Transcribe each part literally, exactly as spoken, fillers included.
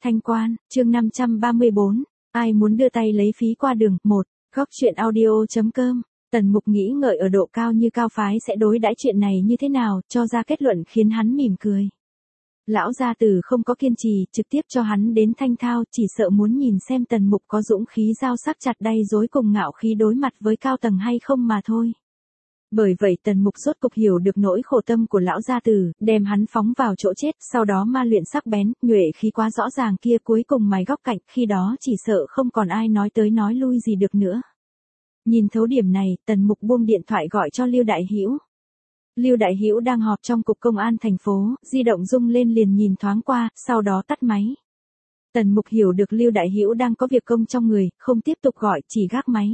Thanh Quan, chương năm trăm ba mươi bốn, ai muốn đưa tay lấy phí qua đường, một, góc chuyện audio.com, Tần Mục nghĩ ngợi ở độ cao như cao phái sẽ đối đãi chuyện này như thế nào, cho ra kết luận khiến hắn mỉm cười. Lão gia tử không có kiên trì, trực tiếp cho hắn đến thanh thao, chỉ sợ muốn nhìn xem Tần Mục có dũng khí dao sắc chặt đay dối cùng ngạo khí đối mặt với cao tầng hay không mà thôi. Bởi vậy Tần Mục rốt cục hiểu được nỗi khổ tâm của lão gia tử, đem hắn phóng vào chỗ chết, sau đó ma luyện sắc bén, nhuệ khí quá rõ ràng kia cuối cùng mài góc cạnh, khi đó chỉ sợ không còn ai nói tới nói lui gì được nữa. Nhìn thấu điểm này, Tần Mục buông điện thoại gọi cho Lưu Đại Hữu. Lưu Đại Hữu đang họp trong cục công an thành phố, di động rung lên liền nhìn thoáng qua, sau đó tắt máy. Tần Mục hiểu được Lưu Đại Hữu đang có việc công trong người, không tiếp tục gọi, chỉ gác máy.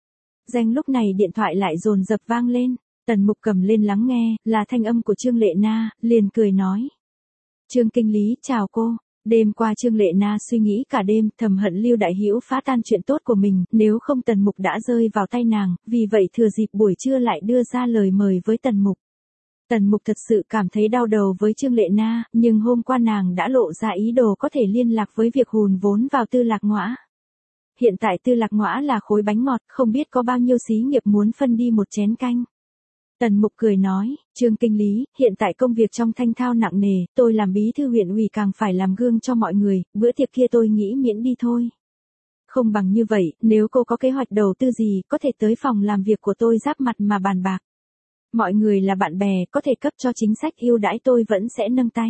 Danh lúc này điện thoại lại dồn dập vang lên, Tần Mục cầm lên lắng nghe, là thanh âm của Trương Lệ Na, liền cười nói. Trương kinh lý, chào cô. Đêm qua Trương Lệ Na suy nghĩ cả đêm, thầm hận Lưu Đại Hữu phá tan chuyện tốt của mình, nếu không Tần Mục đã rơi vào tay nàng, vì vậy thừa dịp buổi trưa lại đưa ra lời mời với Tần Mục. Tần Mục thật sự cảm thấy đau đầu với Trương Lệ Na, nhưng hôm qua nàng đã lộ ra ý đồ có thể liên lạc với việc hùn vốn vào Tư Lạc Ngõa. Hiện tại Tư Lạc Ngõa là khối bánh ngọt, không biết có bao nhiêu xí nghiệp muốn phân đi một chén canh. Tần Mục cười nói, Trương kinh lý, hiện tại công việc trong thanh thao nặng nề, tôi làm bí thư huyện ủy càng phải làm gương cho mọi người, bữa tiệc kia tôi nghĩ miễn đi thôi. Không bằng như vậy, nếu cô có kế hoạch đầu tư gì, có thể tới phòng làm việc của tôi giáp mặt mà bàn bạc. Mọi người là bạn bè, có thể cấp cho chính sách ưu đãi tôi vẫn sẽ nâng tay.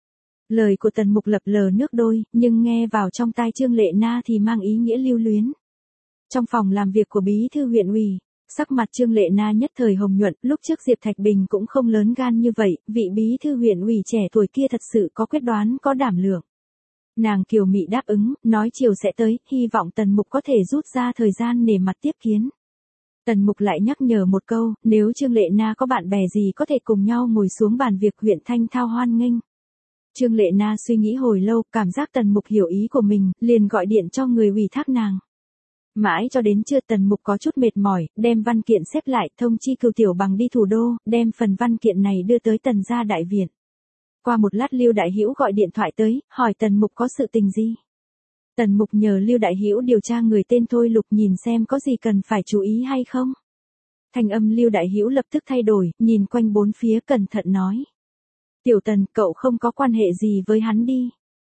Lời của Tần Mục lập lờ nước đôi, nhưng nghe vào trong tai Trương Lệ Na thì mang ý nghĩa lưu luyến. Trong phòng làm việc của bí thư huyện ủy, sắc mặt Trương Lệ Na nhất thời hồng nhuận, lúc trước Diệp Thạch Bình cũng không lớn gan như vậy, vị bí thư huyện ủy trẻ tuổi kia thật sự có quyết đoán, có đảm lượng. Nàng kiều mị đáp ứng, nói chiều sẽ tới, hy vọng Tần Mục có thể rút ra thời gian nể mặt tiếp kiến. Tần Mục lại nhắc nhở một câu, nếu Trương Lệ Na có bạn bè gì có thể cùng nhau ngồi xuống bàn việc huyện thanh thao hoan nghênh. Trương Lệ Na suy nghĩ hồi lâu, cảm giác Tần Mục hiểu ý của mình, liền gọi điện cho người ủy thác nàng. Mãi cho đến trưa Tần Mục có chút mệt mỏi, đem văn kiện xếp lại, thông chi Cửu Tiểu Bằng đi thủ đô, đem phần văn kiện này đưa tới Tần gia đại viện. Qua một lát Lưu Đại Hữu gọi điện thoại tới, hỏi Tần Mục có sự tình gì. Tần Mục nhờ Lưu Đại Hữu điều tra người tên Thôi Lục nhìn xem có gì cần phải chú ý hay không. Thanh âm Lưu Đại Hữu lập tức thay đổi, nhìn quanh bốn phía cẩn thận nói. Tiểu Tần, cậu không có quan hệ gì với hắn đi.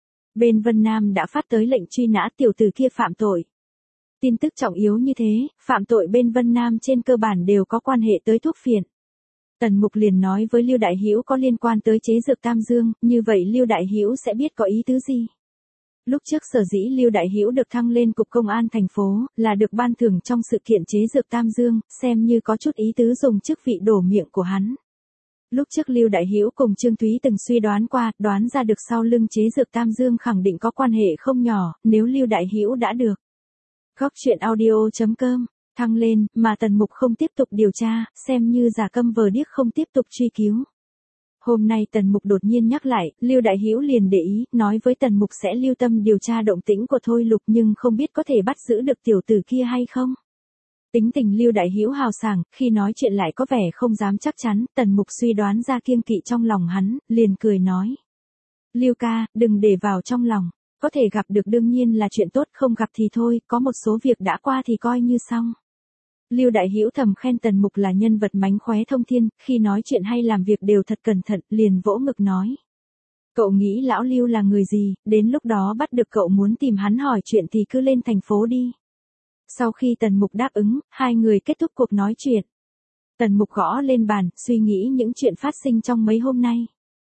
Bên Vân Nam đã phát tới lệnh truy nã tiểu tử kia phạm tội. Tin tức trọng yếu như thế, phạm tội bên Vân Nam trên cơ bản đều có quan hệ tới thuốc phiện. Tần Mục liền nói với Lưu Đại Hữu có liên quan tới chế dược Tam Dương, như vậy Lưu Đại Hữu sẽ biết có ý tứ gì. Lúc trước sở dĩ Lưu Đại Hữu được thăng lên cục công an thành phố, là được ban thưởng trong sự kiện chế dược Tam Dương, xem như có chút ý tứ dùng chức vị đổ miệng của hắn. Lúc trước Lưu Đại Hữu cùng Trương Thúy từng suy đoán qua, đoán ra được sau lưng chế dược Tam Dương khẳng định có quan hệ không nhỏ, nếu Lưu Đại Hữu đã được. Góc chuyện audio.com, thăng lên, mà Tần Mục không tiếp tục điều tra, xem như giả câm vờ điếc không tiếp tục truy cứu. Hôm nay Tần Mục đột nhiên nhắc lại, Lưu Đại Hữu liền để ý, nói với Tần Mục sẽ lưu tâm điều tra động tĩnh của Thôi Lục nhưng không biết có thể bắt giữ được tiểu tử kia hay không. Tính tình Lưu Đại Hữu hào sảng, khi nói chuyện lại có vẻ không dám chắc chắn, Tần Mục suy đoán ra kiêng kỵ trong lòng hắn, liền cười nói. Lưu ca, đừng để vào trong lòng, có thể gặp được đương nhiên là chuyện tốt, không gặp thì thôi, có một số việc đã qua thì coi như xong. Lưu Đại Hữu thầm khen Tần Mục là nhân vật mánh khóe thông thiên, khi nói chuyện hay làm việc đều thật cẩn thận, liền vỗ ngực nói. Cậu nghĩ lão Lưu là người gì, đến lúc đó bắt được cậu muốn tìm hắn hỏi chuyện thì cứ lên thành phố đi. Sau khi Tần Mục đáp ứng, hai người kết thúc cuộc nói chuyện. Tần Mục gõ lên bàn, suy nghĩ những chuyện phát sinh trong mấy hôm nay.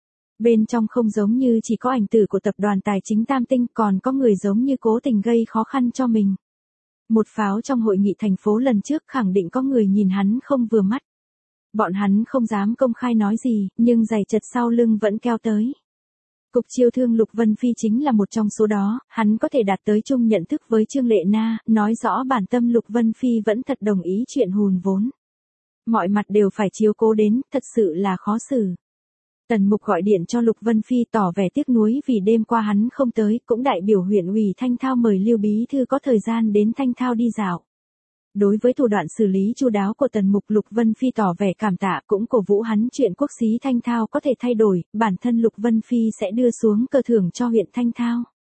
Bên trong không giống như chỉ có ảnh tử của tập đoàn tài chính Tam Tinh, còn có người giống như cố tình gây khó khăn cho mình. Một pháo trong hội nghị thành phố lần trước khẳng định có người nhìn hắn không vừa mắt. Bọn hắn không dám công khai nói gì, nhưng giày chật sau lưng vẫn kéo tới. Cục chiêu thương Lục Vân Phi chính là một trong số đó, hắn có thể đạt tới chung nhận thức với Trương Lệ Na, nói rõ bản tâm Lục Vân Phi vẫn thật đồng ý chuyện hùn vốn. Mọi mặt đều phải chiếu cố đến, thật sự là khó xử. Tần Mục gọi điện cho Lục Vân Phi tỏ vẻ tiếc nuối vì đêm qua hắn không tới, cũng đại biểu huyện ủy Thanh Thao mời Lưu bí thư có thời gian đến Thanh Thao đi dạo. Đối với thủ đoạn xử lý chu đáo của Tần Mục, Lục Vân Phi tỏ vẻ cảm tạ, cũng cổ vũ hắn chuyện quốc xí Thanh Thao có thể thay đổi, bản thân Lục Vân Phi sẽ đưa xuống cơ thưởng cho huyện Thanh Thao.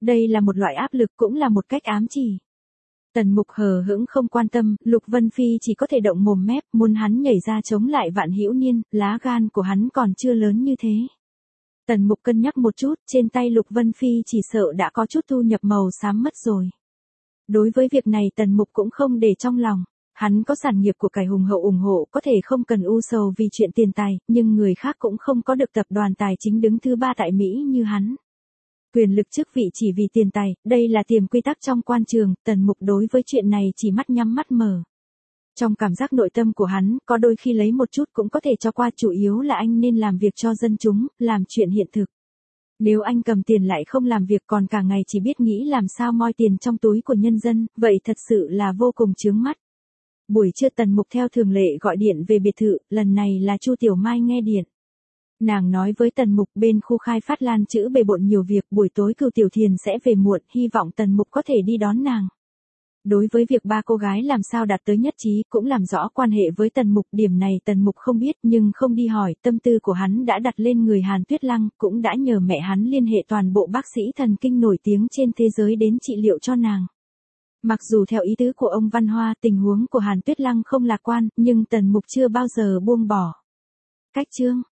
Đây là một loại áp lực cũng là một cách ám chỉ. Tần Mục hờ hững không quan tâm, Lục Vân Phi chỉ có thể động mồm mép, muốn hắn nhảy ra chống lại Vạn Hữu Niên, lá gan của hắn còn chưa lớn như thế. Tần Mục cân nhắc một chút, trên tay Lục Vân Phi chỉ sợ đã có chút thu nhập màu xám mất rồi. Đối với việc này Tần Mục cũng không để trong lòng. Hắn có sản nghiệp của cải hùng hậu ủng hộ, có thể không cần u sầu vì chuyện tiền tài, nhưng người khác cũng không có được tập đoàn tài chính đứng thứ ba tại Mỹ như hắn. Quyền lực chức vị chỉ vì tiền tài, đây là tiềm quy tắc trong quan trường, Tần Mục đối với chuyện này chỉ mắt nhắm mắt mở. Trong cảm giác nội tâm của hắn, có đôi khi lấy một chút cũng có thể cho qua, chủ yếu là anh nên làm việc cho dân chúng, làm chuyện hiện thực. Nếu anh cầm tiền lại không làm việc còn cả ngày chỉ biết nghĩ làm sao moi tiền trong túi của nhân dân, vậy thật sự là vô cùng chướng mắt. Buổi trưa Tần Mục theo thường lệ gọi điện về biệt thự, lần này là Chu Tiểu Mai nghe điện. Nàng nói với Tần Mục bên khu khai phát Lan Chữ bề bộn nhiều việc, buổi tối Cửu Tiểu Thiền sẽ về muộn, hy vọng Tần Mục có thể đi đón nàng. Đối với việc ba cô gái làm sao đạt tới nhất trí, cũng làm rõ quan hệ với Tần Mục, điểm này Tần Mục không biết nhưng không đi hỏi, tâm tư của hắn đã đặt lên người Hàn Tuyết Lăng, cũng đã nhờ mẹ hắn liên hệ toàn bộ bác sĩ thần kinh nổi tiếng trên thế giới đến trị liệu cho nàng. Mặc dù theo ý tứ của ông Văn Hoa, tình huống của Hàn Tuyết Lăng không lạc quan, nhưng Tần Mục chưa bao giờ buông bỏ. Cách chương